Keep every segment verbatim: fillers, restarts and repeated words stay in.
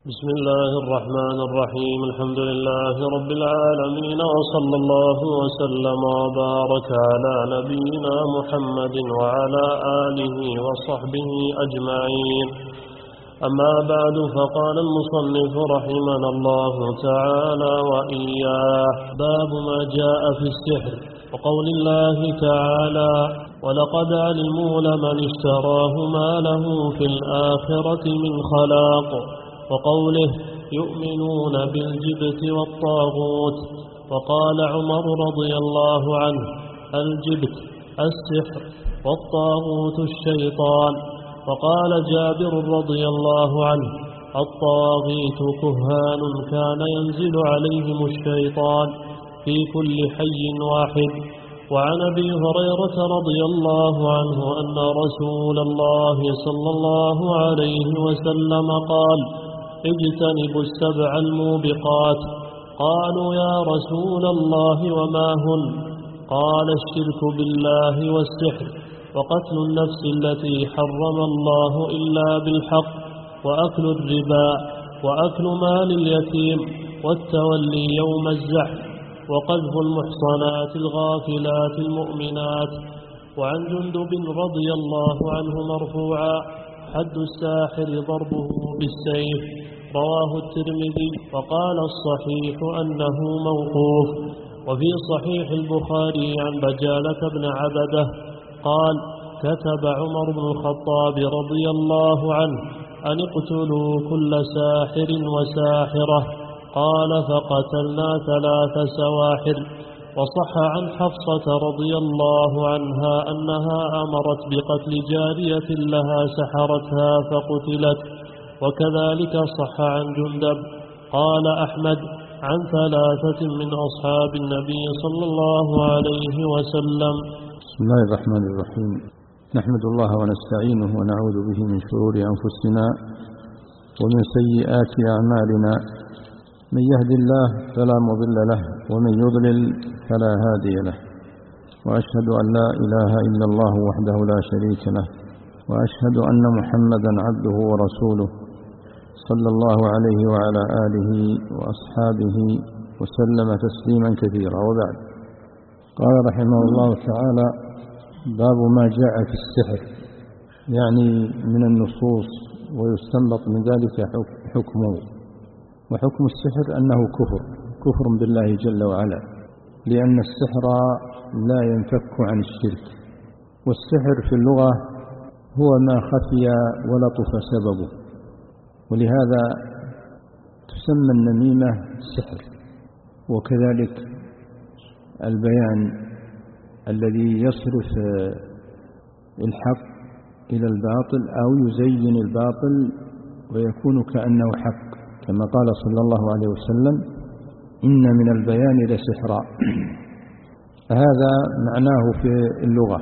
بسم الله الرحمن الرحيم. الحمد لله رب العالمين، وصلى الله وسلم وبارك على نبينا محمد وعلى آله وصحبه أجمعين. أما بعد، فقال المصنف رحمنا الله تعالى وإياه: باب ما جاء في السحر، وقول الله تعالى: ولقد علموا لمن اشتراه ما له في الآخرة من خلاق، وقوله: يؤمنون بالجبت والطاغوت. وقال عمر رضي الله عنه: الجبت السحر، والطاغوت الشيطان. وقال جابر رضي الله عنه: الطواغيت كهان كان ينزل عليهم الشيطان في كل حي واحد. وعن أبي هريرة رضي الله عنه أن رسول الله صلى الله عليه وسلم قال: اجتنبوا السبع الموبقات. قالوا: يا رسول الله وما هن؟ قال: الشرك بالله والسحر، وقتل النفس التي حرم الله إلا بالحق، وأكل الربا، وأكل مال اليتيم، والتولي يوم الزحف، وقذف المحصنات الغافلات المؤمنات. وعن جندب رضي الله عنه مرفوعا: حد الساحر ضربه بالسيف. رواه الترمذي، وقال الصحيح أنه موقوف. وفي صحيح البخاري عن بجالة بن عبده قال: كتب عمر بن الخطاب رضي الله عنه أن اقتلوا كل ساحر وساحرة. قال: فقتلنا ثلاث سواحر. وصح عن حفصة رضي الله عنها أنها أمرت بقتل جارية لها سحرتها فقتلت. وكذلك صح عن جندب. قال أحمد عن ثلاثة من أصحاب النبي صلى الله عليه وسلم. بسم الله الرحمن الرحيم. نحمد الله ونستعينه ونعوذ به من شرور أنفسنا ومن سيئات أعمالنا. من يهد الله فلا مضل له، ومن يضلل فلا هادي له. وأشهد أن لا إله إلا الله وحده لا شريك له، وأشهد أن محمدا عبده ورسوله صلى الله عليه وعلى آله وأصحابه وسلم تسليما كثيرا. وبعد، قال رحمه الله تعالى: باب ما جاء في السحر، يعني من النصوص، ويستنبط من ذلك حكمه. وحكم السحر أنه كفر كفر بالله جل وعلا، لأن السحر لا ينفك عن الشرك. والسحر في اللغة هو ما خفي ولطف سببه، ولهذا تسمى النميمة سحر. وكذلك البيان الذي يصرف الحق إلى الباطل أو يزين الباطل ويكون كأنه حق، كما قال صلى الله عليه وسلم: إن من البيان لسحرا. هذا معناه في اللغة.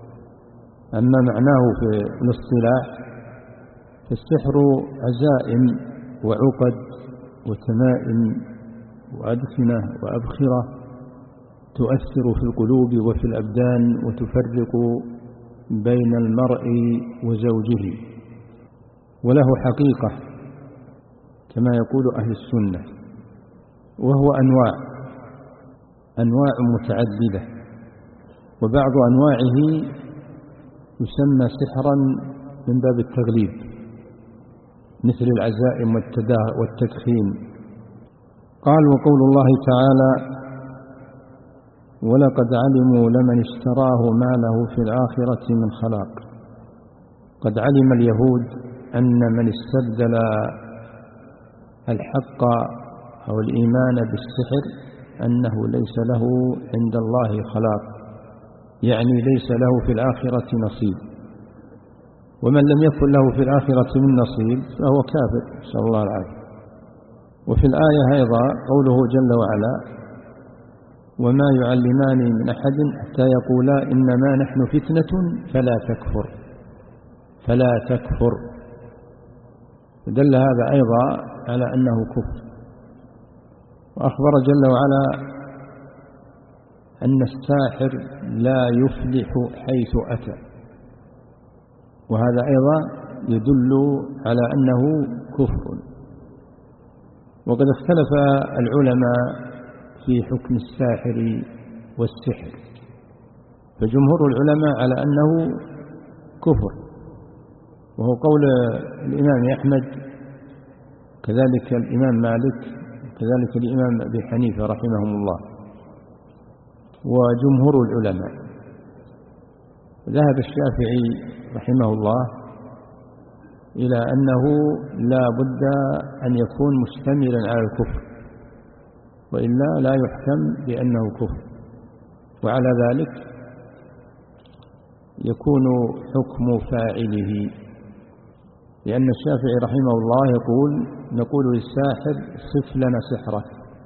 أما معناه في الاصطلاح فالسحر عزائم وعقد وتمائم وأدخنة وأبخرة تؤثر في القلوب وفي الأبدان، وتفرق بين المرء وزوجه، وله حقيقة كما يقول أهل السنة. وهو أنواع أنواع متعددة، وبعض أنواعه يسمى سحرا من باب التغليب، مثل العزائم والتدخين. قال: وقول الله تعالى: ولقد علموا لمن اشتراه ما له في الآخرة من خلاق. قد علم اليهود أن من استبدل الحق أو الإيمان بالسحر أنه ليس له عند الله خلاق، يعني ليس له في الآخرة نصيب. ومن لم يكن له في الآخرة من نصيب فهو كافر، نسأل الله العافية. وفي الآية أيضا قوله جل وعلا: وما يعلمان من أحد حتى يقولا إنما نحن فتنة فلا تكفر فلا تكفر. دل هذا أيضا على أنه كفر. وأخبر جل وعلا أن الساحر لا يفلح حيث أتى، وهذا أيضا يدل على أنه كفر. وقد اختلف العلماء في حكم الساحر والسحر، فجمهور العلماء على أنه كفر، وهو قول الإمام أحمد كذلك الإمام مالك كذلك الإمام أبي حنيفة رحمهم الله وجمهور العلماء. ذهب الشافعي رحمه الله إلى أنه لا بد أن يكون مشتملا على الكفر، وإلا لا يحكم بأنه كفر، وعلى ذلك يكون حكم فاعله، لأن الشافعي رحمه الله يقول: نقول للساحر صف لنا سحرك،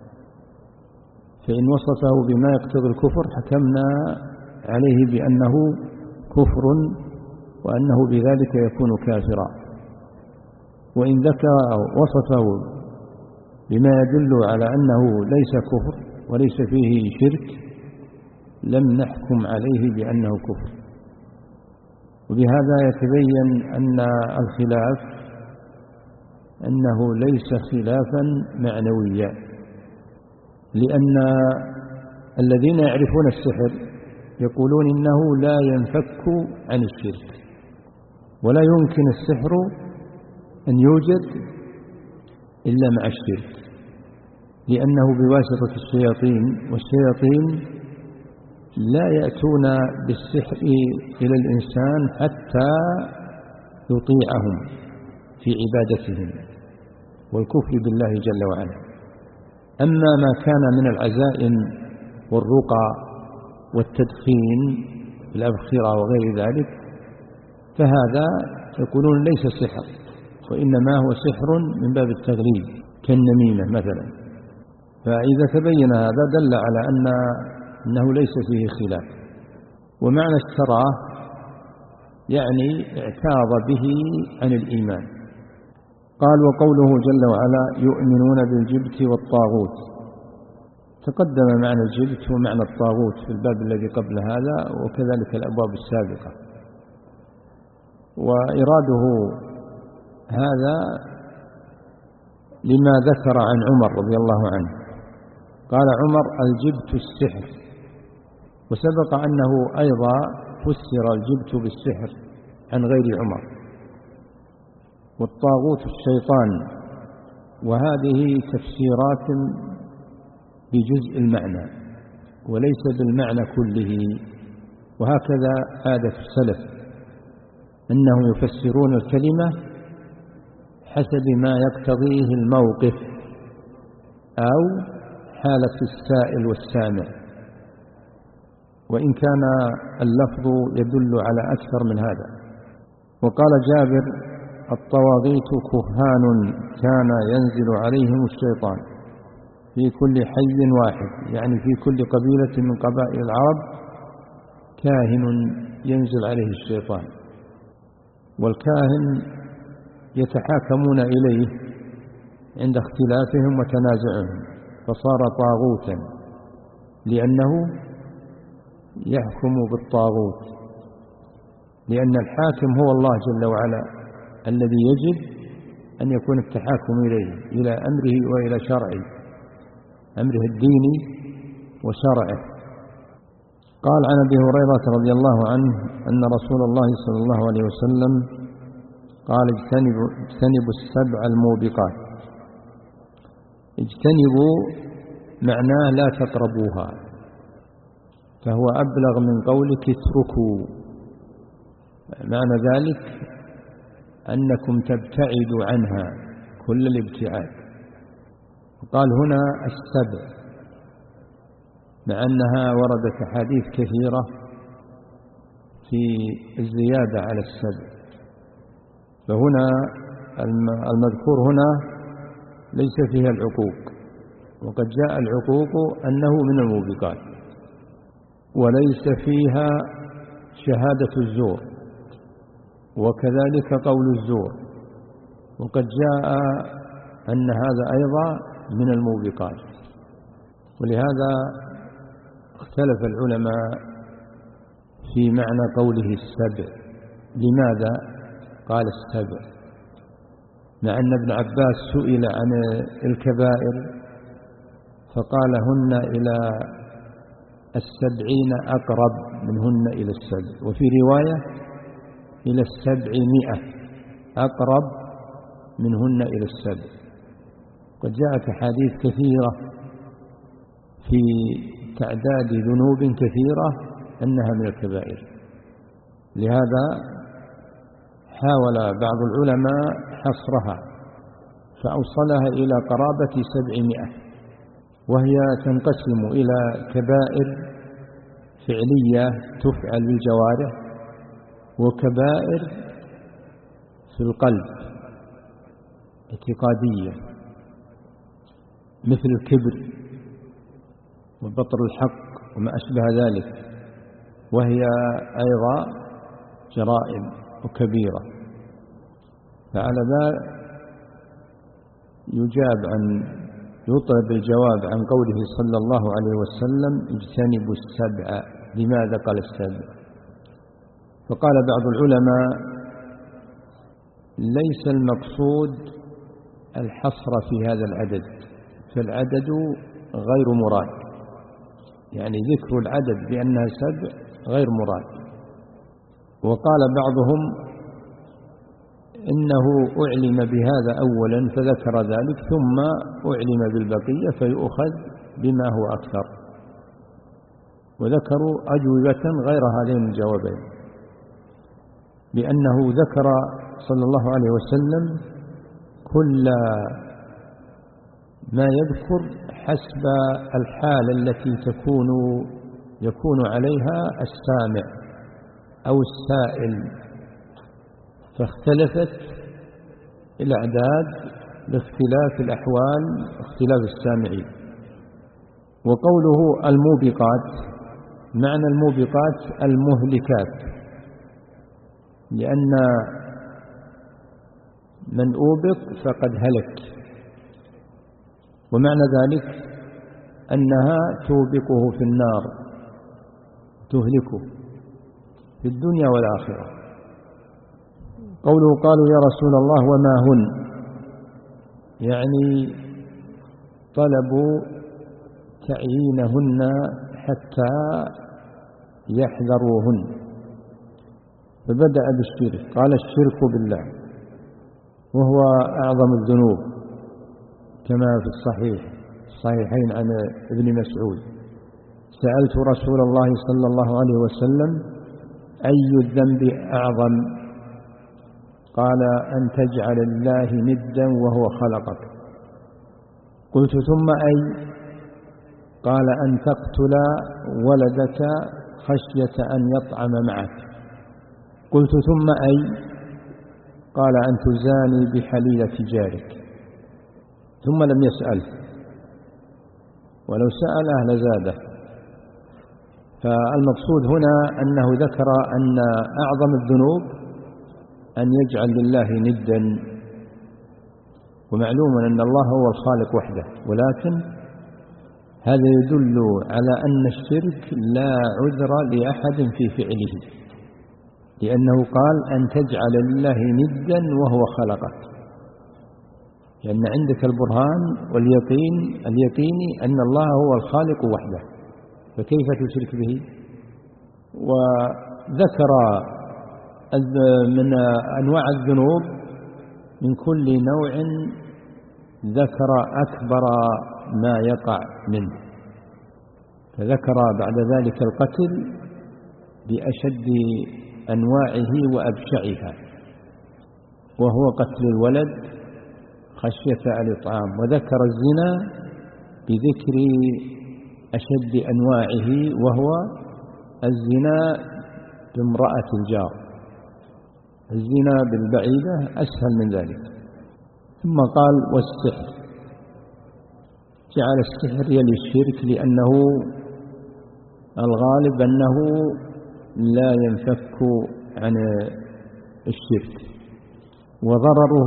فإن وصفه بما يقتضي الكفر حكمنا عليه بأنه كفر وأنه بذلك يكون كافرا، وإن ذكر أو وصفه بما يدل على أنه ليس كفر وليس فيه شرك لم نحكم عليه بأنه كفر. وبهذا يتبين أن الخلاف أنه ليس خلافا معنويا، لأن الذين يعرفون السحر يقولون إنه لا ينفك عن الشرك، ولا يمكن السحر أن يوجد إلا مع الشرك، لأنه بواسطة الشياطين، والشياطين لا يأتون بالسحر إلى الإنسان حتى يطيعهم في عبادتهم والكفر بالله جل وعلا. أما ما كان من العزائم والرقى والتدخين في الأبخرة وغير ذلك فهذا يقولون ليس سحر، وإنما هو سحر من باب التغليب كالنميمة مثلا. فإذا تبين هذا دل على أن أنه ليس فيه خلاف. ومعنى اشتراه يعني اعتاض به عن الإيمان. قال: وقوله جل وعلا: يؤمنون بالجبت والطاغوت. تقدم معنى الجبت ومعنى الطاغوت في الباب الذي قبل هذا، وكذلك الأبواب السابقة. وإراده هذا لما ذكر عن عمر رضي الله عنه، قال عمر: الجبت السحر. وسبق أنه أيضا فسر الجبت بالسحر عن غير عمر. والطاغوت الشيطان، وهذه تفسيرات بجزء المعنى وليس بالمعنى كله. وهكذا عادة السلف أنهم يفسرون الكلمة حسب ما يقتضيه الموقف أو حالة السائل والسامع، وإن كان اللفظ يدل على أكثر من هذا. وقال جابر: الطواغيت كهان كان ينزل عليهم الشيطان في كل حي واحد، يعني في كل قبيلة من قبائل العرب كاهن ينزل عليه الشيطان، والكاهن يتحاكمون إليه عند اختلافهم وتنازعهم، فصار طاغوتا لأنه يحكم بالطاغوت، لأن الحاكم هو الله جل وعلا الذي يجب أن يكون التحاكم إليه، إلى أمره وإلى شرعه، أمره الديني وشرعه. قال عن أبي هريرة رضي الله عنه أن رسول الله صلى الله عليه وسلم قال: اجتنبوا, اجتنبوا السبع الموبقات. اجتنبوا معناه لا تقربوها، فهو أبلغ من قولك اتركوا. معنى ذلك أنكم تبتعدوا عنها كل الابتعاد. وقال هنا السبع، مع أنها وردت أحاديث كثيرة في الزيادة على السبع، فهنا المذكور هنا ليس فيها العقوق، وقد جاء العقوق أنه من الموبقات، وليس فيها شهادة الزور وكذلك قول الزور، وقد جاء أن هذا أيضا من الموبقات. ولهذا اختلف العلماء في معنى قوله السبع. لماذا قال السبع؟ مع أن ابن عباس سئل عن الكبائر فقال هن إلى السبعين أقرب منهن إلى السبع، وفي رواية إلى السبعمائة أقرب منهن إلى السبع. قد جاءت أحاديث كثيرة في تعداد ذنوب كثيرة أنها من الكبائر، لهذا حاول بعض العلماء حصرها فأوصلها إلى قرابة سبعمائة، وهي تنقسم إلى كبائر فعلية تفعل بالجوارح، وكبائر في القلب اعتقادية مثل الكبر وبطر الحق وما أشبه ذلك، وهي أيضا جرائم وكبيرة. فعلى ذلك يجاب عن يطلب الجواب عن قوله صلى الله عليه وسلم اجتنبوا السبع. لماذا قال السبع؟ فقال بعض العلماء ليس المقصود الحصر في هذا العدد، فالعدد غير مراد، يعني ذكر العدد بأنها سبع غير مراد. وقال بعضهم إنه أعلم بهذا أولا فذكر ذلك ثم أعلم بالبقية فيؤخذ بما هو أكثر، وذكروا أجوبة غير هذين الجوابين، بأنه ذكر صلى الله عليه وسلم كل ما يذكر حسب الحال التي تكون يكون عليها السامع أو السائل، فاختلفت الأعداد باختلاف الأحوال واختلاف السامعين. وقوله الموبقات معنى الموبقات المهلكات، لأن من أوبق فقد هلك، ومعنى ذلك أنها توبقه في النار تهلكه في الدنيا والآخرة. قوله قالوا يا رسول الله وما هن، يعني طلبوا تعيينهن حتى يحذروهن، فبدأ بالشرك، قال الشرك بالله وهو أعظم الذنوب كما في الصحيح الصحيحين عن ابن مسعود سألت رسول الله صلى الله عليه وسلم أي الذنب أعظم؟ قال أن تجعل الله ندا وهو خلقك. قلت ثم أي؟ قال أن تقتل ولدك خشية أن يطعم معك. قلت ثم أي؟ قال أن تزاني بحليلة جارك. ثم لم يسأل، ولو سأله لزاده. فالمقصود هنا أنه ذكر أن أعظم الذنوب أن يجعل لله ندا، ومعلوم أن الله هو الخالق وحده، ولكن هذا يدل على أن الشرك لا عذر لأحد في فعله، لأنه قال أن تجعل لله ندا وهو خلقك، لأن عندك البرهان واليقين اليقيني أن الله هو الخالق وحده، فكيف تشرك به؟ وذكر من أنواع الذنوب من كل نوع ذكر أكبر ما يقع منه، فذكر بعد ذلك القتل بأشد أنواعه وأبشعها، وهو قتل الولد خشية الإطعام، وذكر الزنا بذكر أشد أنواعه وهو الزنا بامرأة الجار، الزنا بالبعيدة أسهل من ذلك. ثم قال والسحر، جعل السحر يلي الشرك لأنه الغالب أنه لا ينفك عن الشرك، وضرره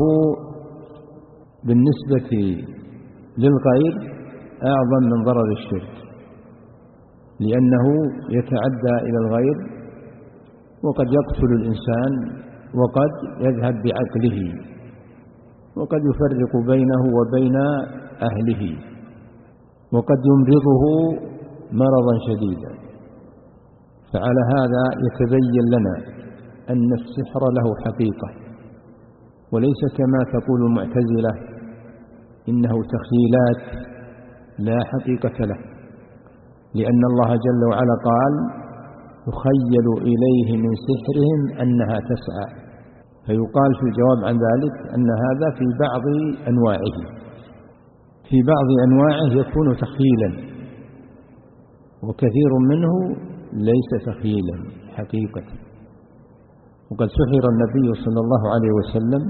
بالنسبة للغير أعظم من ضرر الشرك، لأنه يتعدى إلى الغير وقد يقتل الإنسان وقد يذهب بعقله، وقد يفرق بينه وبين أهله، وقد يمرضه مرضا شديدا. فعلى هذا يتبين لنا أن السحر له حقيقة، وليس كما تقول المعتزلة إنه تخيلات لا حقيقة له، لأن الله جل وعلا قال يخيل إليه من سحرهم أنها تسعى، فيقال في الجواب عن ذلك أن هذا في بعض أنواعه، في بعض أنواعه يكون تخيلا، وكثير منه ليس تخيلا حقيقة. وقد سحر النبي صلى الله عليه وسلم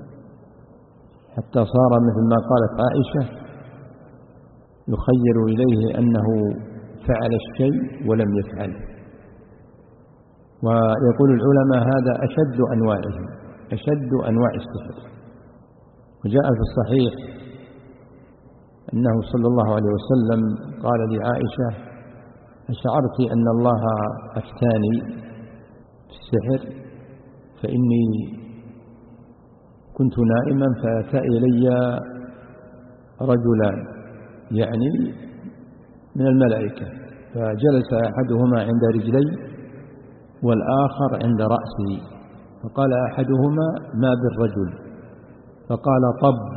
حتى صار مثل ما قالت عائشة يخيل إليه أنه فعل الشيء ولم يفعله. ويقول العلماء هذا أشد أنواعه، أشد أنواع السحر. وجاء في الصحيح أنه صلى الله عليه وسلم قال لعائشة أشعرت أن الله أفتاني في السحر، فإني كنت نائما فأتى إلي رجلان يعني من الملائكة، فجلس أحدهما عند رجلي والآخر عند رأسي، فقال أحدهما ما بالرجل، فقال طب،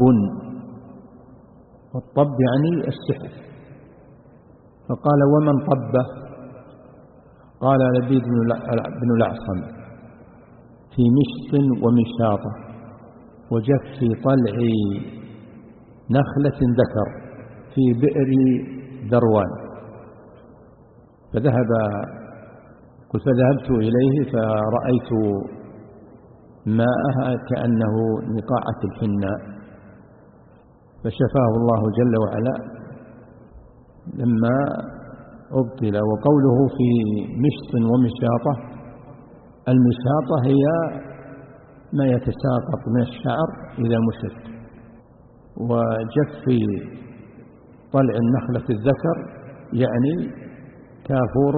والطب يعني السحر، فقال ومن طبه؟ قال لبيد بن الأعصم في مشط ومشاطة وجف طلع نخلة ذكر في بئر ذروان. فذهب قل فذهبت إليه فرأيت ماءها كأنه نقاعة الحناء، فشفاه الله جل وعلا لما أبطل. وقوله في مشط ومشاطة، المشاطة هي ما يتساقط من الشعر إذا مشت، وجف طلع النخلة الذكر يعني كافور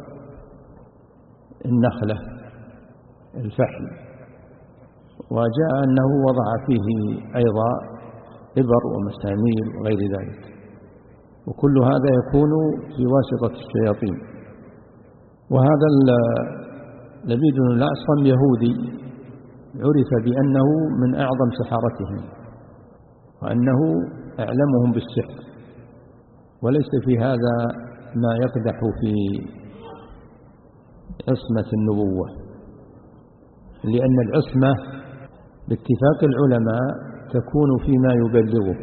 النخلة الفحل. وجاء أنه وضع فيه أيضا إبر ومسامير وغير ذلك، وكل هذا يكون في واسطة الشياطين. وهذا لبيد بن الأعصم يهودي عرف بأنه من أعظم سحرتهم وأنه أعلمهم بالسحر، وليس في هذا ما يقدح في عصمة النبوة، لأن العصمة باتفاق العلماء تكون فيما يبلغه،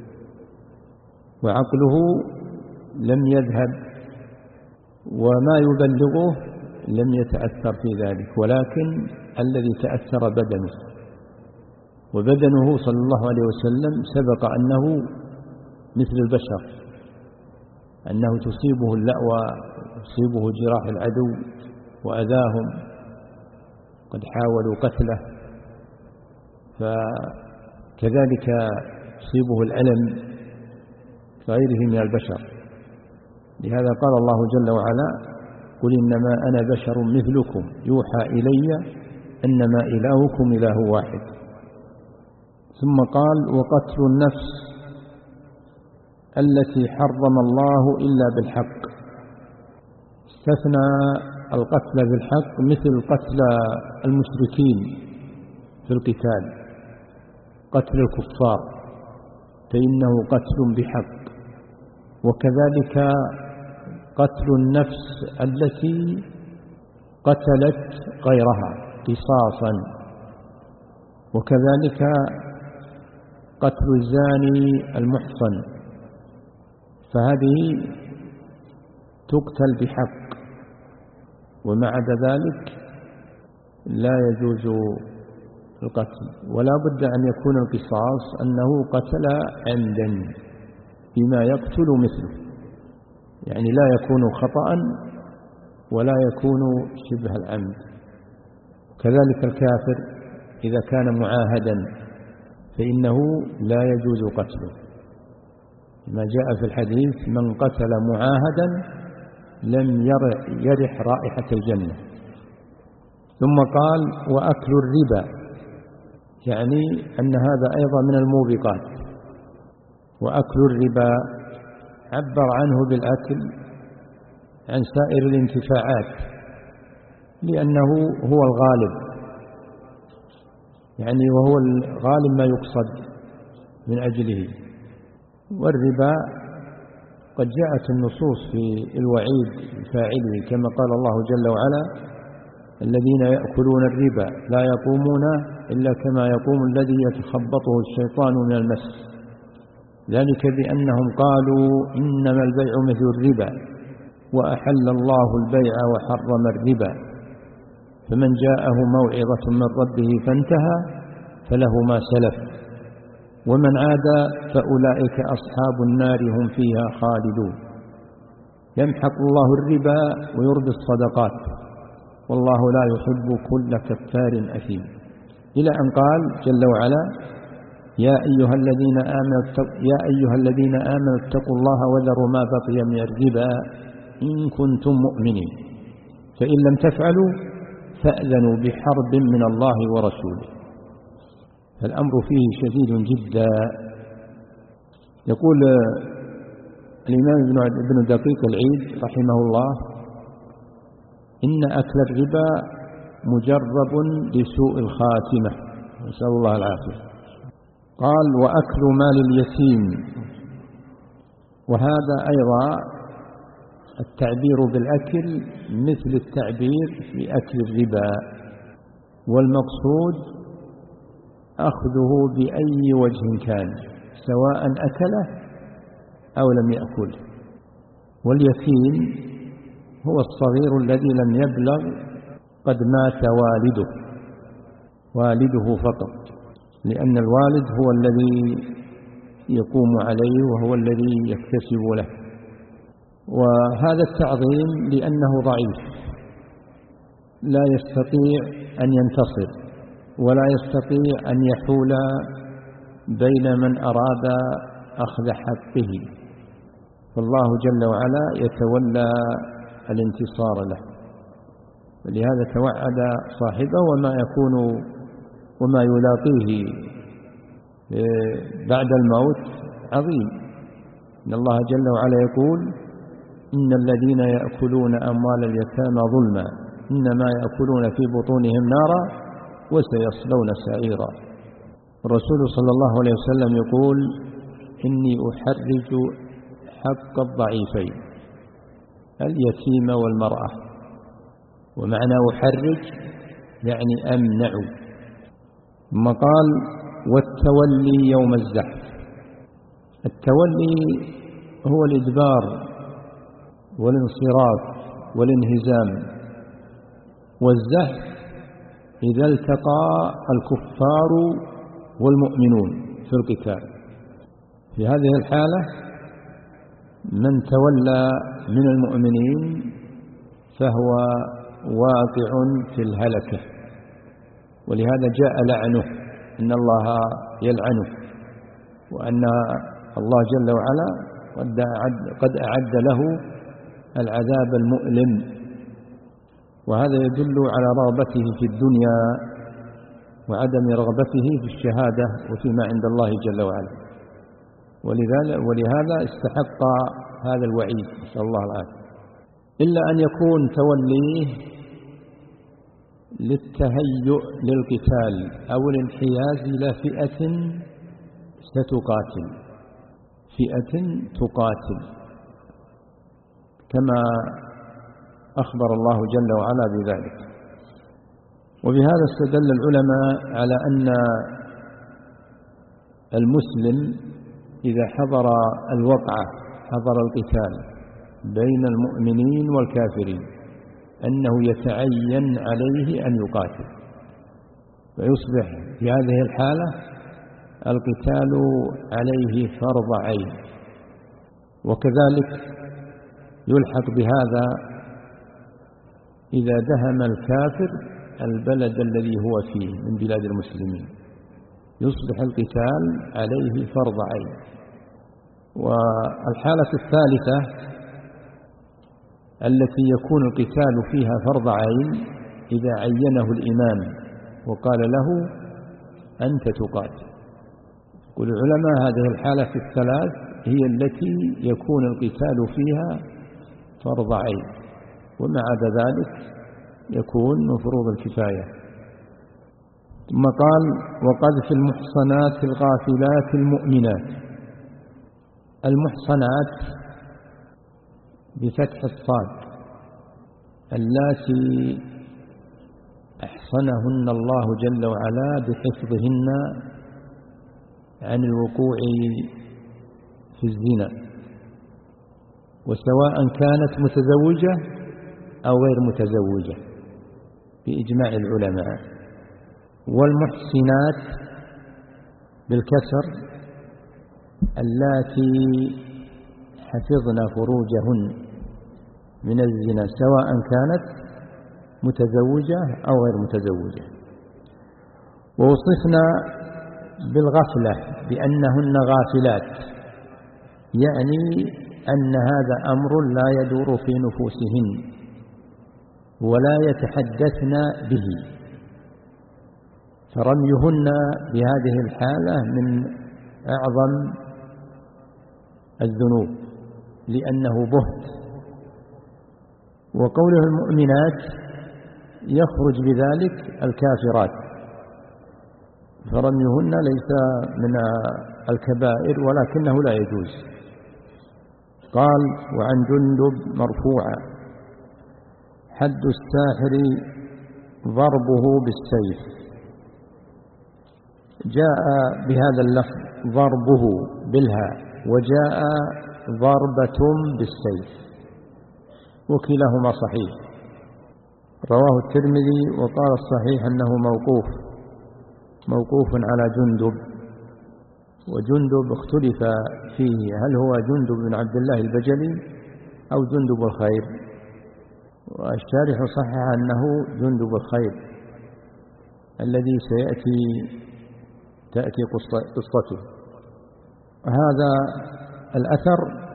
وعقله لم يذهب وما يبلغه لم يتأثر في ذلك، ولكن الذي تأثر بدنه، وبدنه صلى الله عليه وسلم سبق أنه مثل البشر، أنه تصيبه اللأوى، تصيبه جراح العدو وأذاهم، قد حاولوا قتله، فكذلك يصيبه الألم كغيره من البشر. لهذا قال الله جل وعلا قل إنما أنا بشر مثلكم يوحى إلي أنما إلهكم إله واحد. ثم قال وقتل النفس التي حرم الله إلا بالحق، استثنى القتل بالحق مثل قتل المشركين في القتال، قتل الكفار فإنه قتل بحق، وكذلك قتل النفس التي قتلت غيرها قصاصا، وكذلك قتل الزاني المحصن، فهذه تقتل بحق، ومع ذلك لا يجوز القتل، ولا بد أن يكون القصاص أنه قتل عمدا بما يقتل مثله، يعني لا يكون خطأ ولا يكون شبه العمد. كذلك الكافر إذا كان معاهدا فإنه لا ما قتله، ما جاء في الحديث من قتل معاهدا لم يرح رائحة الجنة. ثم قال وأكل الربا يعني أن هذا أيضا من الموبقات. وأكل الربا عبر عنه بالأكل عن سائر الانتفاعات لأنه هو الغالب، يعني وهو الغالب ما يقصد من أجله. والربا قد جاءت النصوص في الوعيد الفاعل كما قال الله جل وعلا: الذين يأكلون الربا لا يقومون إلا كما يقوم الذي يتخبطه الشيطان من المس، ذلك بأنهم قالوا إنما البيع مثل الربا وأحل الله البيع وحرم الربا، فمن جاءه موعظة من ربه فانتهى فله ما سلف ومن عاد فأولئك أصحاب النار هم فيها خالدون. يمحق الله الربا ويربي الصدقات والله لا يحب كل كفار أثيم، إلى أن قال جل وعلا: يا أيها الذين آمنوا يا أيها الذين آمنوا اتقوا الله وذروا ما بقي من الربا إن كنتم مؤمنين، فإن لم تفعلوا فأذنوا بحرب من الله ورسوله. فالأمر فيه شديد جدا. يقول الإمام ابن دقيق العيد رحمه الله: إن أكل الربا مجرب لسوء الخاتمة، نسأل الله العافية. قال: وأكل مال اليتيم، وهذا أيضا التعبير بالأكل مثل التعبير في أكل الربا، والمقصود أخذه بأي وجه كان سواء أكله أو لم يأكله. واليتيم هو الصغير الذي لم يبلغ قد مات والده والده فقط، لأن الوالد هو الذي يقوم عليه وهو الذي يكتسب له. وهذا التعظيم لأنه ضعيف لا يستطيع أن ينتصر ولا يستطيع أن يحول بين من أراد أخذ حقه، فالله جل وعلا يتولى الانتصار له، ولهذا توعد صاحبه وما يكون وما يلاقيه بعد الموت عظيم. إن الله جل وعلا يقول: إن الذين يأكلون أموال اليتامى ظلما إنما يأكلون في بطونهم نارا وسيصلون سعيرا. الرسول صلى الله عليه وسلم يقول: إني أحرج حق الضعيفين اليتيم والمرأة. ومعنى أحرج يعني أمنع. ثم قال: والتولي يوم الزحف. التولي هو الإدبار والانصراف والانهزام، والزحف إذا التقى الكفار والمؤمنون في القتال. في هذه الحالة من تولى من المؤمنين فهو واقع في الهلكة، ولهذا جاء لعنه، إن الله يلعنه، وأن الله جل وعلا قد أعد له العذاب المؤلم. وهذا يدل على رغبته في الدنيا وعدم رغبته في الشهادة وفيما عند الله جل وعلا، ولذلك ولهذا استحق هذا الوعيد، نسأل الله العافية. إلا أن يكون توليه للتهيؤ للقتال أو الانحياز إلى فئة ستقاتل، فئة تقاتل، كما أخبر الله جل وعلا بذلك. وبهذا استدل العلماء على أن المسلم إذا حضر الوقعة حضر القتال بين المؤمنين والكافرين أنه يتعين عليه أن يقاتل، فيصبح في هذه الحالة القتال عليه فرض عين. وكذلك يلحق بهذا إذا دهم الكافر البلد الذي هو فيه من بلاد المسلمين، يصبح القتال عليه فرض عين. والحالة الثالثة التي يكون القتال فيها فرض عين إذا عينه الإمام وقال له أنت تقاتل. يقول العلماء هذه الحالة الثلاث هي التي يكون القتال فيها فرض عين، وما عدا ذلك يكون من فروض الكفاية. ثم قال: وقذف المحصنات الغافلات المؤمنات. المحصنات بفتح الصاد، اللاتي أحصنهن الله جل وعلا بحفظهن عن الوقوع في الزنا، وسواء كانت متزوجة أو غير متزوجة بإجماع العلماء. والمحسنات بالكسر اللاتي حفظن فروجهن من الزنا، سواء كانت متزوجة أو غير متزوجة. ووصفنا بالغفلة بأنهن غافلات، يعني أن هذا أمر لا يدور في نفوسهن ولا يتحدثن به، فرميهن بهذه الحالة من أعظم الذنوب لأنه بهت. وقوله المؤمنات يخرج بذلك الكافرات، فرميهن ليس من الكبائر ولكنه لا يجوز. قال: وعن جندب مرفوعا: حد الساحر ضربه بالسيف. جاء بهذا اللفظ ضربه بالهاء، وجاء ضربة بالسيف، وكلاهما صحيح. رواه الترمذي وقال الصحيح أنه موقوف موقوف على جندب. وجندب اختلف فيه، هل هو جندب بن عبد الله البجلي أو جندب الخير؟ والشارح صحح أنه جندب الخير الذي سيأتي تأتي قصته. هذا الأثر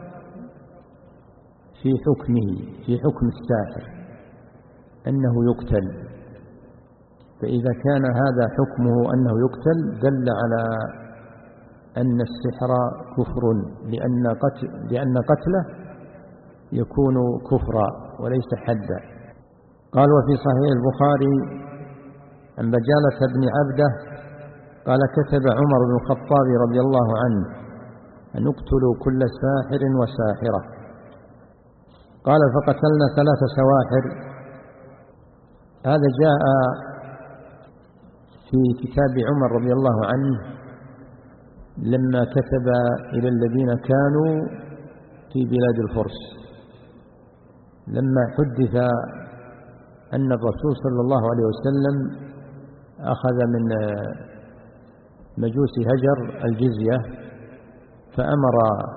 في حكمه في حكم الساحر أنه يقتل، فإذا كان هذا حكمه أنه يقتل دل على أن السحر كفر، لأن قتل لأن قتله يكون كفرا وليس حدا. قال: وفي صحيح البخاري عن بجالة بن عبده قال: كتب عمر بن الخطاب رضي الله عنه أن اقتلوا كل ساحر وساحرة. قال: فقتلنا ثلاث سواحر. هذا جاء في كتاب عمر رضي الله عنه لما كتب إلى الذين كانوا في بلاد الفرس، لما حدث أن الرسول صلى الله عليه وسلم أخذ من مجوس هجر الجزية، فأمر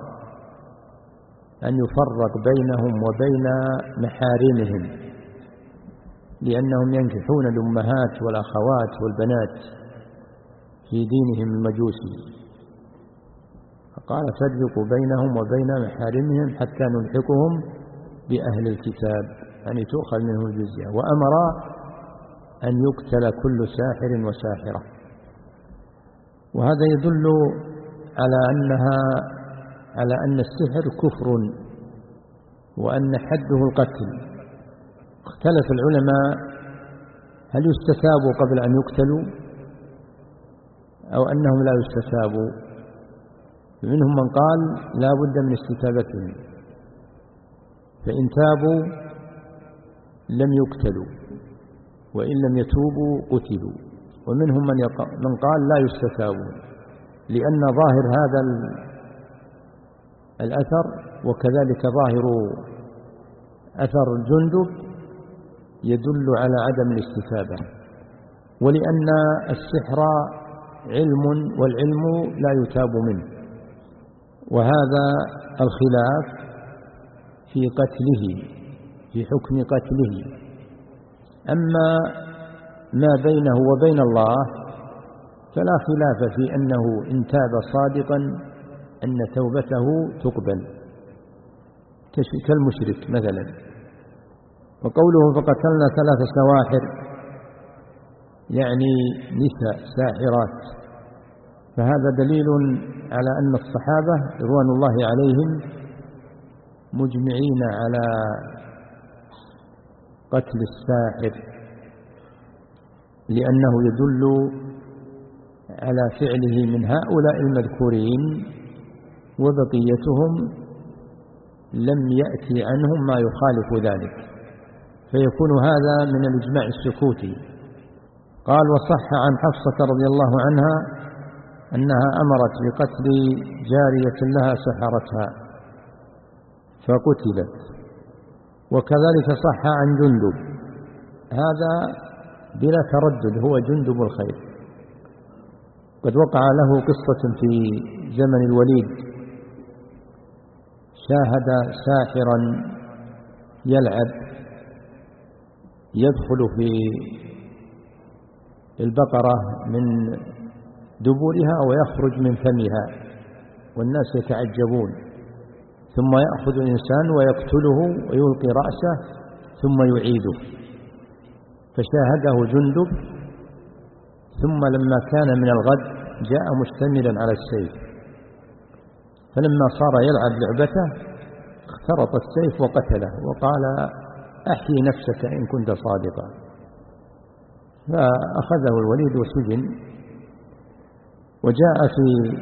أن يفرق بينهم وبين محارمهم، لأنهم ينكحون الأمهات والأخوات والبنات في دينهم المجوسي، فقال: فرقوا بينهم وبين محارمهم حتى نلحقهم بأهل الكتاب، يعني تؤخذ منهم الجزية. وأمر أن يقتل كل ساحر وساحرة. وهذا يدل على أنها على أن السحر كفر وأن حده القتل. اختلف العلماء هل يستتابوا قبل أن يقتلوا أو أنهم لا يستتابوا. منهم من قال لا بد من استتابتهم، فإن تابوا لم يقتلوا، وإن لم يتوبوا قتلوا. ومنهم من, من قال لا يستتابون، لأن ظاهر هذا الأثر وكذلك ظاهر أثر الجندب يدل على عدم الاستتابة، ولأن السحر علم والعلم لا يتاب منه. وهذا الخلاف في قتله، في حكم قتله. أما ما بينه وبين الله فلا خلاف في أنه إن تاب صادقا أن توبته تقبل كالمشرك مثلا. وقوله فقتلنا ثلاث سواحر يعني نساء ساحرات فهذا دليل على أن الصحابة رضوان الله عليهم مجمعين على قتل الساحر، لأنه يدل على فعله من هؤلاء المذكورين، وبقيتهم لم يأتي عنهم ما يخالف ذلك، فيكون هذا من الإجماع السكوتي. قال: وصح عن حفصة رضي الله عنها أنها أمرت بقتل جارية لها سحرتها فقتلت. وكذلك صح عن جندب، هذا بلا تردد هو جندب الخير، قد وقع له قصة في زمن الوليد، شاهد ساحرا يلعب يدخل في البقرة من دبرها ويخرج من فمها والناس يتعجبون، ثم يأخذ الإنسان ويقتله ويلقي رأسه ثم يعيده، فشاهده جندب، ثم لما كان من الغد جاء مشتملا على السيف، فلما صار يلعب لعبته اخترط السيف وقتله وقال: أحيي نفسك إن كنت صادقا. فأخذه الوليد وسجن. وجاء في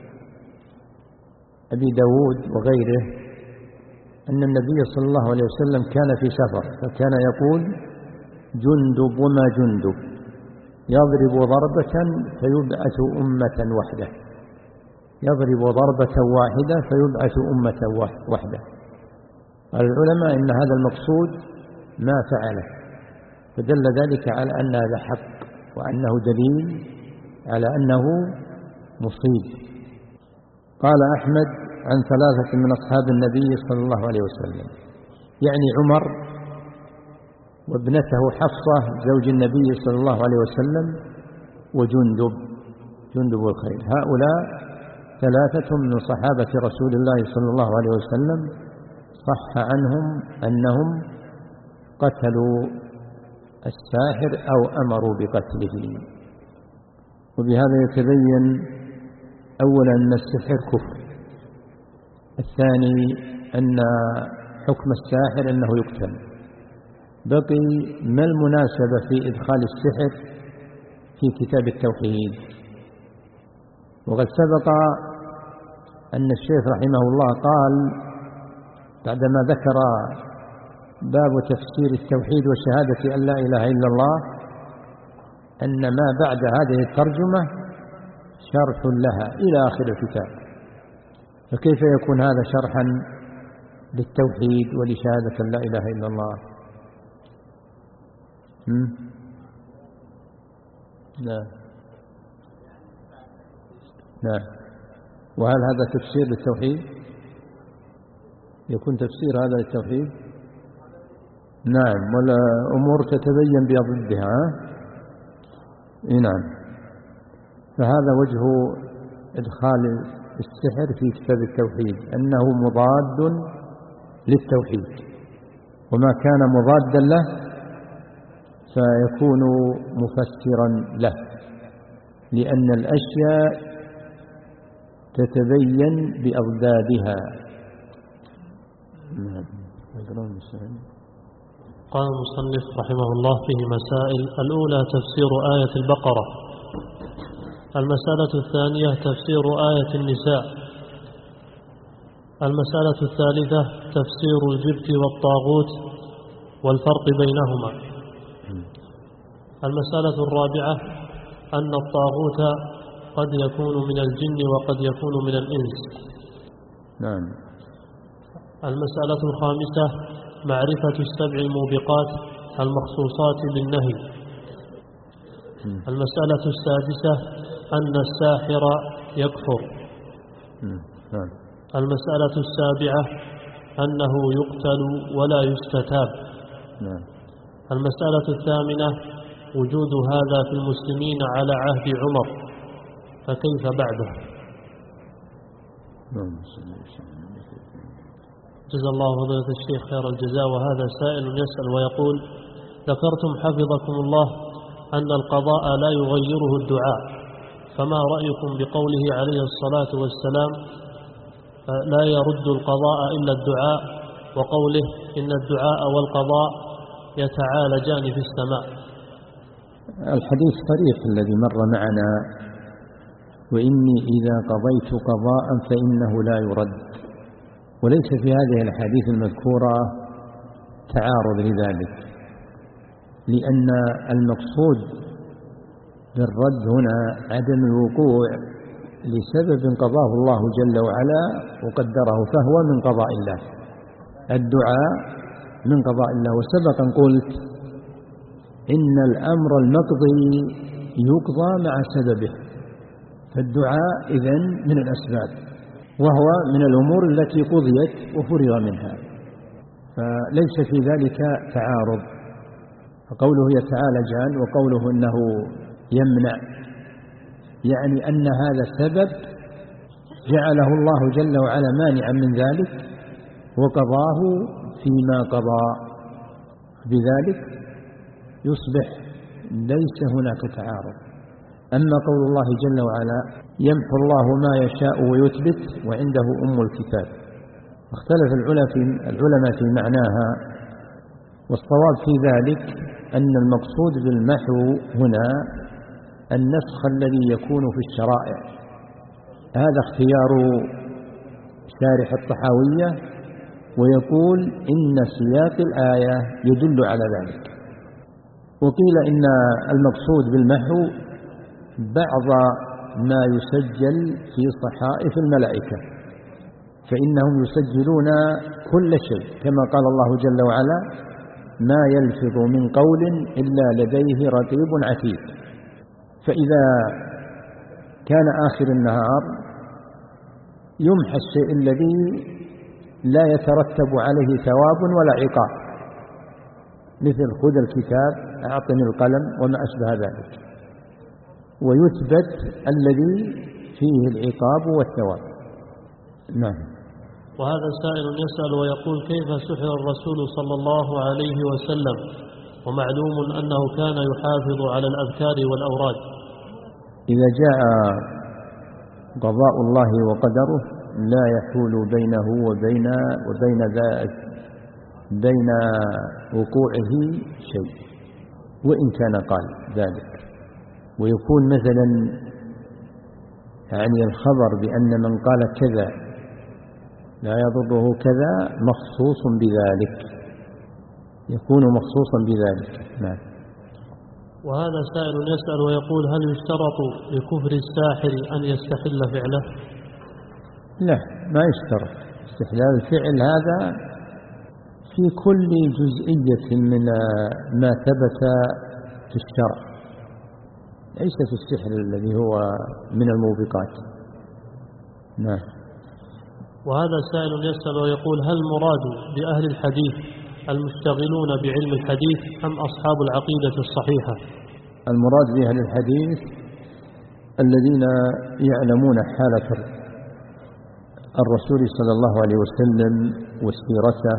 أبي داود وغيره أن النبي صلى الله عليه وسلم كان في سفر، فكان يقول: جندب وما جندب، يضرب ضربة فيبعث أمة وحده، يضرب ضربة واحدة فيبعث أمة وحده. قال العلماء إن هذا المقصود ما فعله، فدل ذلك على أن هذا حق وأنه دليل على أنه مصيب. قال أحمد عن ثلاثة من أصحاب النبي صلى الله عليه وسلم، يعني عمر وابنته حفصة زوج النبي صلى الله عليه وسلم وجندب جندب الخير، هؤلاء ثلاثة من صحابة رسول الله صلى الله عليه وسلم صح عنهم أنهم قتلوا الساحر أو أمروا بقتله. وبهذا يتبين أولا أن السحر كفر، الثاني أن حكم الساحر أنه يقتل. بقي ما المناسبة في إدخال السحر في كتاب التوحيد؟ وقد سبق أن الشيخ رحمه الله قال بعدما ذكر باب تفسير التوحيد وشهادة أن لا إله إلا الله أن ما بعد هذه الترجمة شرح لها إلى آخر الكتاب، فكيف يكون هذا شرحا للتوحيد ولشهادة أن لا إله إلا الله؟ لا لا وهل هذا تفسير للتوحيد؟ يكون تفسير هذا للتوحيد؟ نعم، ولا أمور تتبين بضدها. نعم، فهذا وجه إدخال السحر في كتاب التوحيد، أنه مضاد للتوحيد، وما كان مضادا له فيكون مفسرا له، لأن الأشياء تتبين بأضدادها. قال المصنف رحمه الله فيه مسائل: الأولى تفسير آية البقرة، المسألة الثانية تفسير آية النساء، المسألة الثالثة تفسير الجبت والطاغوت والفرق بينهما، المسألة الرابعة أن الطاغوت قد يكون من الجن وقد يكون من الإنس. نعم. المسألة الخامسة معرفة السبع الموبقات المخصوصات بالنهي. المسألة السادسة أن الساحر يكفر. المسألة السابعة أنه يقتل ولا يستتاب. المسألة الثامنة وجود هذا في المسلمين على عهد عمر، فكيف بعده؟ جزا الله فضيلة الشيخ خير الجزاء. وهذا سائل يسأل ويقول: ذكرتم حفظكم الله أن القضاء لا يغيره الدعاء، فما رأيكم بقوله عليه الصلاة والسلام لا يرد القضاء إلا الدعاء، وقوله إن الدعاء والقضاء يتعالجان في السماء؟ الحديث صريح الذي مر معنا: وإني إذا قضيت قضاء فإنه لا يرد. وليس في هذه الحديث المذكورة تعارض لذلك، لأن المقصود بالرد هنا عدم الوقوع لسبب قضاه الله جل وعلا وقدره، فهو من قضاء الله. الدعاء من قضاء الله. وسبق أن قلت إن الأمر المقضي يقضى مع سببه، فالدعاء إذن من الأسباب، وهو من الأمور التي قضيت وفرغ منها، فليس في ذلك تعارض. فقوله يتعالجان وقوله إنه يمنع، يعني أن هذا السبب جعله الله جل وعلا مانعا من ذلك وقضاه فيما قضى، بذلك يصبح ليس هناك تعارض. أما قول الله جل وعلا يمحو الله ما يشاء ويثبت وعنده أم الكتاب، اختلف العلماء في معناها، والصواب في ذلك أن المقصود بالمحو هنا النسخ الذي يكون في الشرائع. هذا اختيار شارح الطحاوية، ويقول إن سياق الآية يدل على ذلك. وقيل إن المقصود بالمحو بعض ما يسجل في صحائف الملائكة، فإنهم يسجلون كل شيء، كما قال الله جل وعلا: ما يلفظ من قول إلا لديه رقيب عتيد. فإذا كان آخر النهار يمحى الشيء الذي لا يترتب عليه ثواب ولا عقاب، مثل خذ الكتاب، أعطني القلم، وما أشبه ذلك، ويثبت الذي فيه العقاب والثواب. نعم. وهذا سائل يسأل ويقول: كيف سحر الرسول صلى الله عليه وسلم ومعلوم أنه كان يحافظ على الأذكار والأوراد؟ إذا جاء قضاء الله وقدره لا يحول بينه وبين وبين ذلك بين وقوعه شيء، وإن كان قال ذلك. ويكون مثلا يعني الخبر بأن من قال كذا لا يضره كذا مخصوص بذلك، يكون مخصوصا بذلك. نعم. وهذا سائل يسأل ويقول: هل يشترط لكفر الساحر أن يستحل فعله؟ لا، ما يشترط. استحلال الفعل هذا في كل جزئية من ما ثبت في الشرع، ليس في السحر الذي هو من الموبقات. نعم. وهذا سائل يسأل ويقول: هل مراد بأهل الحديث المشتغلون بعلم الحديث أم أصحاب العقيدة الصحيحة؟ المراد بأهل الحديث الذين يعلمون حالة الرسول صلى الله عليه وسلم وسيرته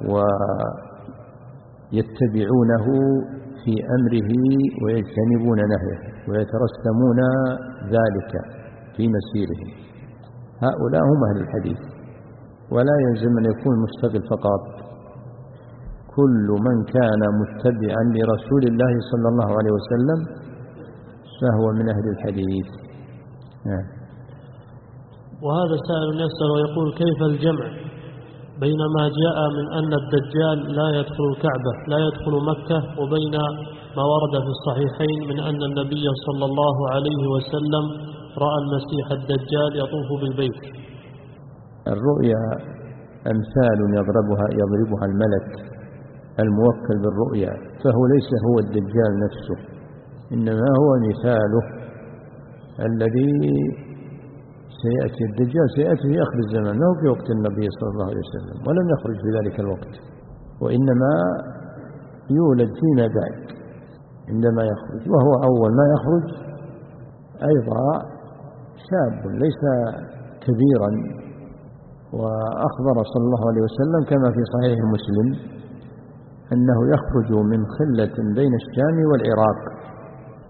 ويتبعونه في أمره ويجتنبون نهيه ويترسمون ذلك في مسيرهم، هؤلاء هم أهل الحديث. ولا يلزم أن يكون مشتغل فقط، كل من كان متبعا لرسول الله صلى الله عليه وسلم فهو من أهل الحديث. نعم. وهذا سائل يسأل ويقول: كيف الجمع بين ما جاء من أن الدجال لا يدخل الكعبة لا يدخل مكة وبين ما ورد في الصحيحين من أن النبي صلى الله عليه وسلم رأى المسيح الدجال يطوف بالبيت؟ الرؤيا أمثال يضربها يضربها الملك الموكل بالرؤيا، فهو ليس هو الدجال نفسه، إنما هو مثاله الذي سيأتي. الدجال سيأتي في آخر الزمان، ما هو في وقت النبي صلى الله عليه وسلم، ولم يخرج في ذلك الوقت، وإنما يولد فيما بعد عندما يخرج، وهو أول ما يخرج أيضا شاب ليس كبيرا. وأخبر صلى الله عليه وسلم كما في صحيح مسلم أنه يخرج من خلة بين الشام والعراق،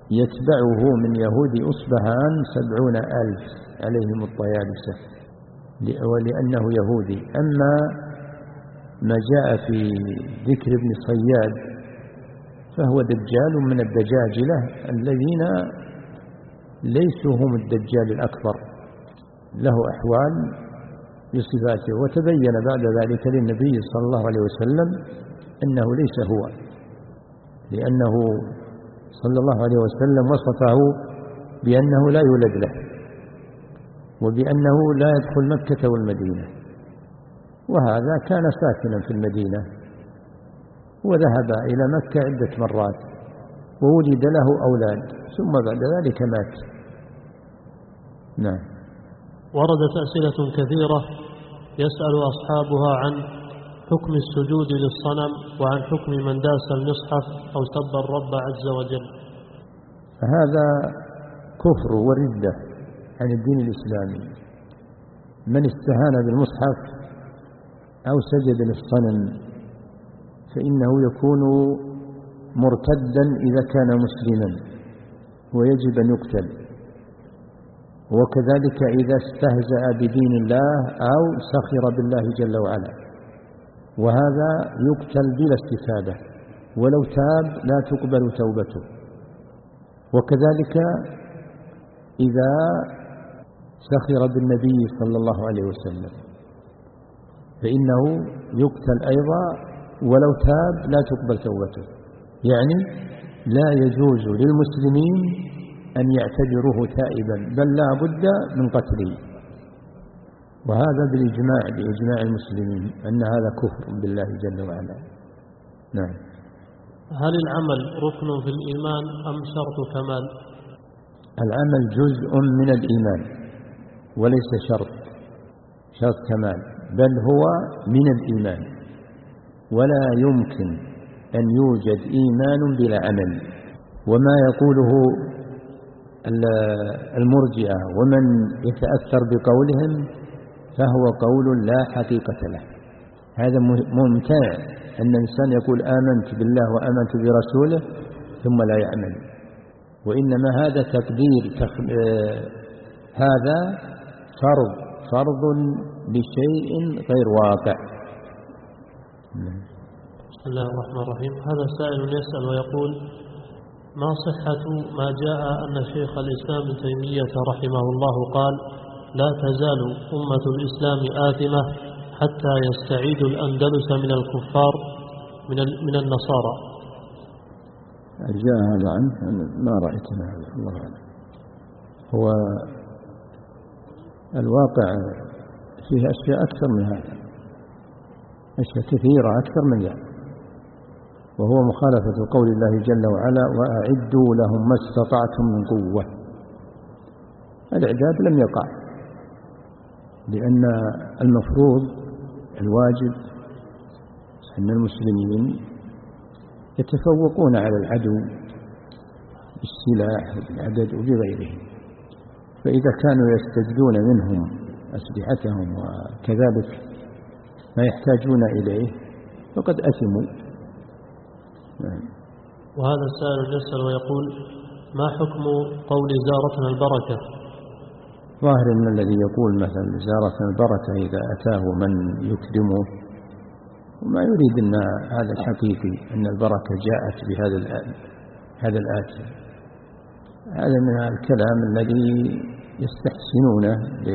يتبعه من يهود أصبهان سبعون ألف عليهم الطيالسة ولأنه يهودي. أما ما جاء في ذكر ابن صياد فهو دجال من الدجاجلة الذين ليسوا هم الدجال الأكبر، له أحوال بصفاته. وتبين بعد ذلك للنبي صلى الله عليه وسلم أنه ليس هو، لأنه صلى الله عليه وسلم وصفه بأنه لا يولد له وبأنه لا يدخل مكة والمدينة، وهذا كان ساكنا في المدينة وذهب إلى مكة عدة مرات وولد له أولاد ثم بعد ذلك مات. نعم. وردت أسئلة كثيرة يسأل أصحابها عن حكم السجود للصنم وعن حكم من داس المصحف أو سب الرب عز وجل. هذا كفر وردة عن الدين الإسلامي. من استهان بالمصحف أو سجد للصنم فإنه يكون مرتدا إذا كان مسلما ويجب أن يقتل، وكذلك إذا استهزأ بدين الله أو سخر بالله جل وعلا، وهذا يقتل بلا استتابة، ولو تاب لا تقبل توبته. وكذلك إذا سخر بالنبي صلى الله عليه وسلم فإنه يقتل أيضا ولو تاب لا تقبل توبته. يعني لا يجوز للمسلمين أن يعتبروه تائبا، بل لا بد من قتله، وهذا بالإجماع بإجماع المسلمين أن هذا كفر بالله جل وعلا. نعم. هل العمل ركن في الإيمان أم شرط كمال؟ العمل جزء من الإيمان وليس شرط شرط كمال، بل هو من الإيمان، ولا يمكن أن يوجد إيمان بلا عمل. وما يقوله المرجئة ومن يتأثر بقولهم فهو قول لا حقيقة له. هذا ممتنع أن الإنسان يقول آمنت بالله وآمنت برسوله ثم لا يعمل، وإنما هذا تقدير تخ... آه... هذا فرض فرض بشيء غير واقع. بسم الله الرحمن الرحيم. هذا سائل يسأل ويقول: ما صحة ما جاء أن شيخ الإسلام ابن تيمية رحمه الله قال: لا تزال أمة الإسلام آثمة حتى يستعيد الأندلس من الكفار من من النصارى؟ جاء هذا عنه؟ ما رأيت هذا، الله أعلم. هو الواقع فيه أشياء أكثر من هذا، أشياء كثيرة أكثر من ذلك، وهو مخالفة قول الله جل وعلا: وأعدوا لهم ما استطعتم من قوة. الإعداد لم يقع، لأن المفروض الواجب أن المسلمين يتفوقون على العدو بالسلاح وبالعدد وبغيره، فإذا كانوا يستجدون منهم أسلحتهم وكذلك ما يحتاجون إليه فقد أثموا. وهذا السائل يسأل ويقول: ما حكم قول زارتنا البركة؟ ظاهر من الذي يقول مثلا زارتنا البركة إذا أتاه من يكرمه، وما يريد أن هذا الحقيقي أن البركة جاءت بهذا هذا الآتي. هذا من الكلام الذي يستحسنونه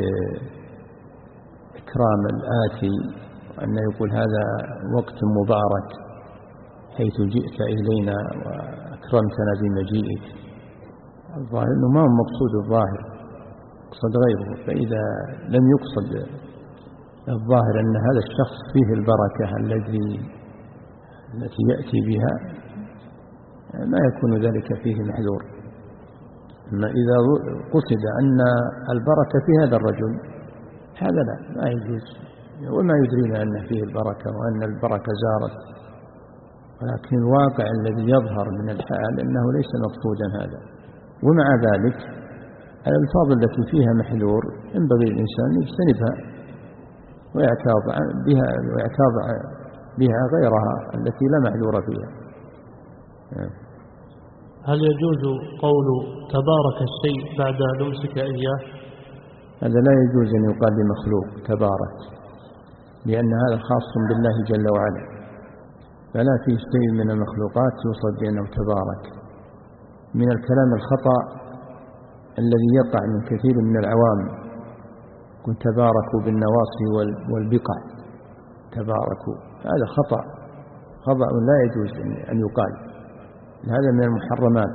لإكرام الآتي، وأن يقول هذا وقت مبارك حيث جئت إلينا وأكرمتنا بمجيئك. الظاهر أنه ما هو مقصود الظاهر، يقصد غيره. فإذا لم يقصد الظاهر أن هذا الشخص فيه البركة الذي التي يأتي بها ما يكون ذلك فيه محذور. أما إذا قصد أن البركة في هذا الرجل هذا لا ما يجوز، وما يدرينا أن فيه البركة وأن البركة زارت، ولكن الواقع الذي يظهر من الحال أنه ليس مقصودا هذا. ومع ذلك الألفاظ التي فيها محذور ينبغي الإنسان يجتنبها ويعتاض بها ويعتاض بها غيرها التي لا محذور فيها. هل يجوز قول تبارك الشيء بعد نمسك إياه؟ هذا لا يجوز أن يقال لمخلوق تبارك، لأن هذا خاص بالله جل وعلا، فلا في شيء من المخلوقات يوصف بأنه تبارك. من الكلام الخطأ الذي يقع من كثير من العوام، كن تباركوا بالنواصي والبقع، تباركوا، هذا خطأ خطأ لا يجوز أن يقال، هذا من المحرمات،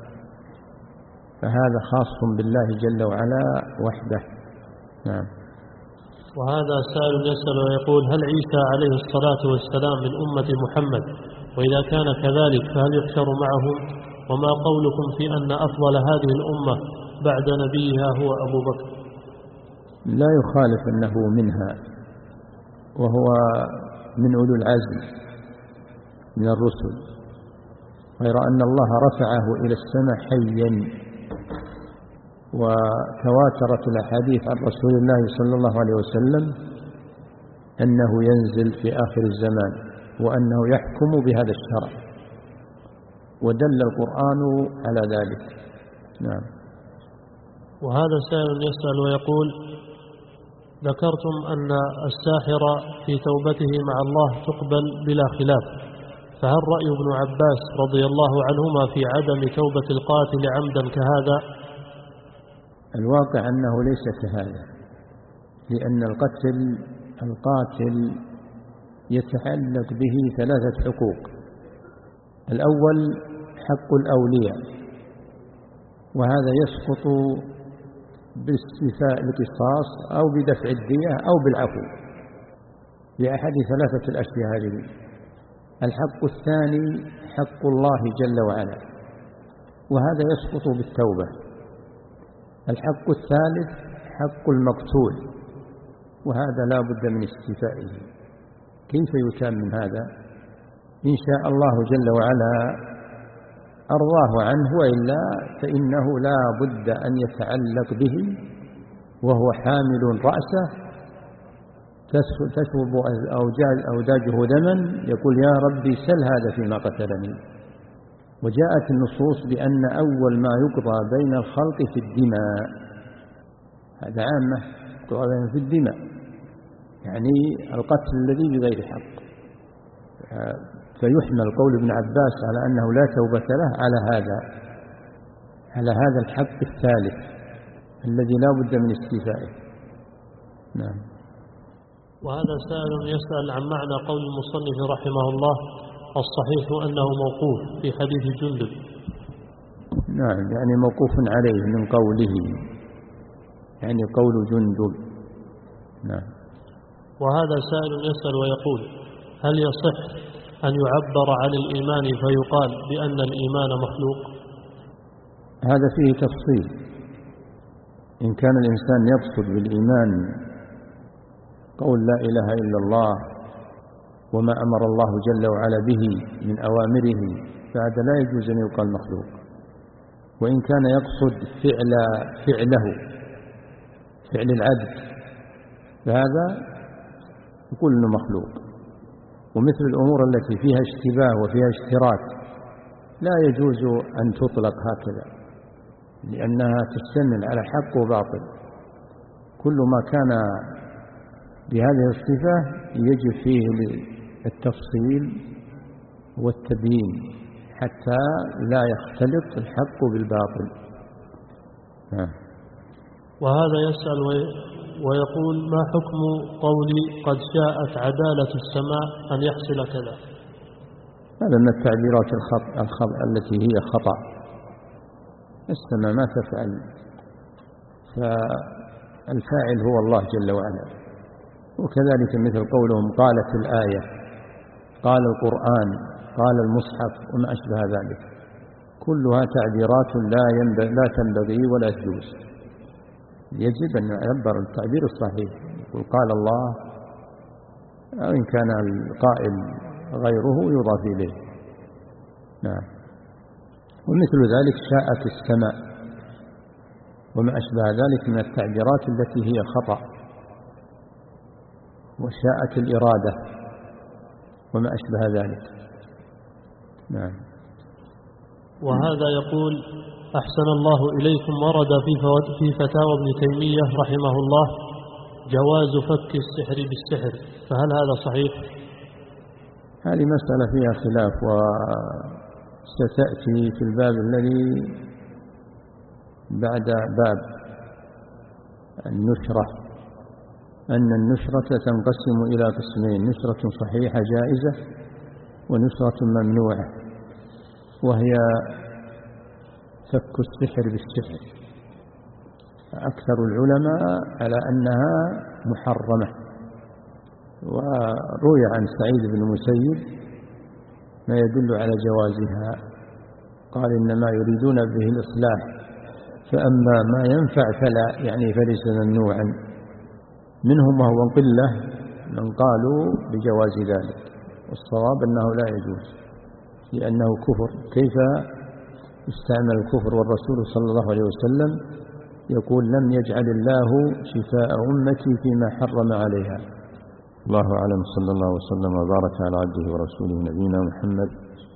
فهذا خاص بالله جل وعلا وحده. نعم. وهذا سائل يسأل ويقول: هل عيسى عليه الصلاة والسلام من أمة محمد؟ وإذا كان كذلك فهل يحشر معهم؟ وما قولكم في أن أفضل هذه الأمة بعد نبيها هو أبو بكر؟ لا يخالف أنه منها، وهو من أولو العزم من الرسل، غير أن الله رفعه إلى السماء حيا. وتواترت الأحاديث عن رسول الله صلى الله عليه وسلم أنه ينزل في آخر الزمان، وأنه يحكم بهذا الشرع، ودل القرآن على ذلك. نعم. وهذا سائل يسأل ويقول: ذكرتم أن الساحر في توبته مع الله تقبل بلا خلاف، فهل رأي ابن عباس رضي الله عنهما في عدم توبة القاتل عمدا كهذا؟ الواقع أنه ليس كهذا، لأن القتل القاتل يتعلق به ثلاثة حقوق. الأول حق الأولياء، وهذا يسقط باستيفاء القصاص أو بدفع الدية أو بالعفو، بأحد ثلاثة الأشياء هذه. الحق الثاني حق الله جل وعلا، وهذا يسقط بالتوبة. الحق الثالث حق المقتول، وهذا لا بد من استيفائه. كيف يتم من هذا؟ إن شاء الله جل وعلا أرضاه عنه، وإلا فإنه لا بد أن يتعلق به وهو حامل رأسه تسوب أوداجه دما، يقول: يا ربي سل هذا فيما قتلني. وجاءت النصوص بأن أول ما يقضى بين الخلق في الدماء، هذا عامة، يقضى في الدماء، يعني القتل الذي بغير حق. فيحمل قول ابن عباس على أنه لا توبة له على هذا على هذا الحق الثالث الذي لا بد من استيفائه. نعم. وهذا سائل يسأل عن معنى قول المصنف رحمه الله: الصحيح أنه موقوف في حديث جندب. نعم، يعني موقوف عليه من قوله، يعني قول جندب. نعم. وهذا سائل يسأل ويقول: هل يصح أن يعبر عن الإيمان فيقال بأن الإيمان مخلوق؟ هذا فيه تفصيل. إن كان الإنسان يقصد بالإيمان قول لا إله إلا الله وما أمر الله جل وعلا به من أوامره، فهذا لا يجوز أن يقال مخلوق. وإن كان يقصد فعل فعله فعل العبد، فهذا يقول إنه مخلوق. ومثل الأمور التي فيها اشتباه وفيها اشتراك لا يجوز أن تطلق هكذا، لأنها تشتمل على حق وباطل. كل ما كان بهذه الصفة يجب فيه التفصيل والتبيين حتى لا يختلط الحق بالباطل. وهذا يسأل ويقول: ما حكم قولي قد شاءت عدالة السماء أن يحصل كذا؟ هذا من التعبيرات الخطأ الخطأ التي هي خطأ. السماء ما تفعل، فالفاعل هو الله جل وعلا. وكذلك مثل قولهم قالت الآية، قال القرآن، قال المصحف، وما أشبه ذلك، كلها تعبيرات لا ينبغي لا تنبغي ولا تجوز. يجب أن يعبر التعبير الصحيح، يقول قال الله، أو إن كان القائل غيره يضاف إليه. نعم. ومثل ذلك شاءت السماء وما أشبه ذلك من التعبيرات التي هي خطأ. وشاءت الإرادة وما أشبه ذلك. نعم. وهذا سائل يسأل ويقول: هل يصح أن يعبر عن الإيمان فيقال بأن الإيمان مخلوق؟ هذا من التعبيرات الخطأ. وشاءت الإرادة وما أشبه ذلك. كلها تعبيرات لا ينبغي لا تنبغي ولا تجوز. يجب أن يعبر التعبير الصحيح، يقول قال الله، أو إن كان القائل غيره يضاف إليه. نعم. وهذا يقول: أحسن الله إليكم، ورد في فتاوى ابن تيمية رحمه الله جواز فك السحر بالسحر، فهل هذا صحيح؟ هذه مسألة فيها خلاف، وستأتي في الباب الذي بعد باب النشرة، أن النشرة تنقسم إلى قسمين: نشرة صحيحة جائزة ونشرة ممنوعة، وهي فك السحر بالسحر. أكثر العلماء على أنها محرمة، وروي عن سعيد بن المسيب ما يدل على جوازها، قال: إنما يريدون به الإصلاح، فأما ما ينفع فلا، يعني فليس ممنوعا. منهم وهو قلة من قالوا بجواز ذلك، والصواب أنه لا يجوز لأنه كفر. كيف استعمل الكفر والرسول صلى الله عليه وسلم يقول: لم يجعل الله شفاء أمتي فيما حرم عليها. الله أعلم، صلى الله وسلم وبارك على عبده ورسوله نبينا محمد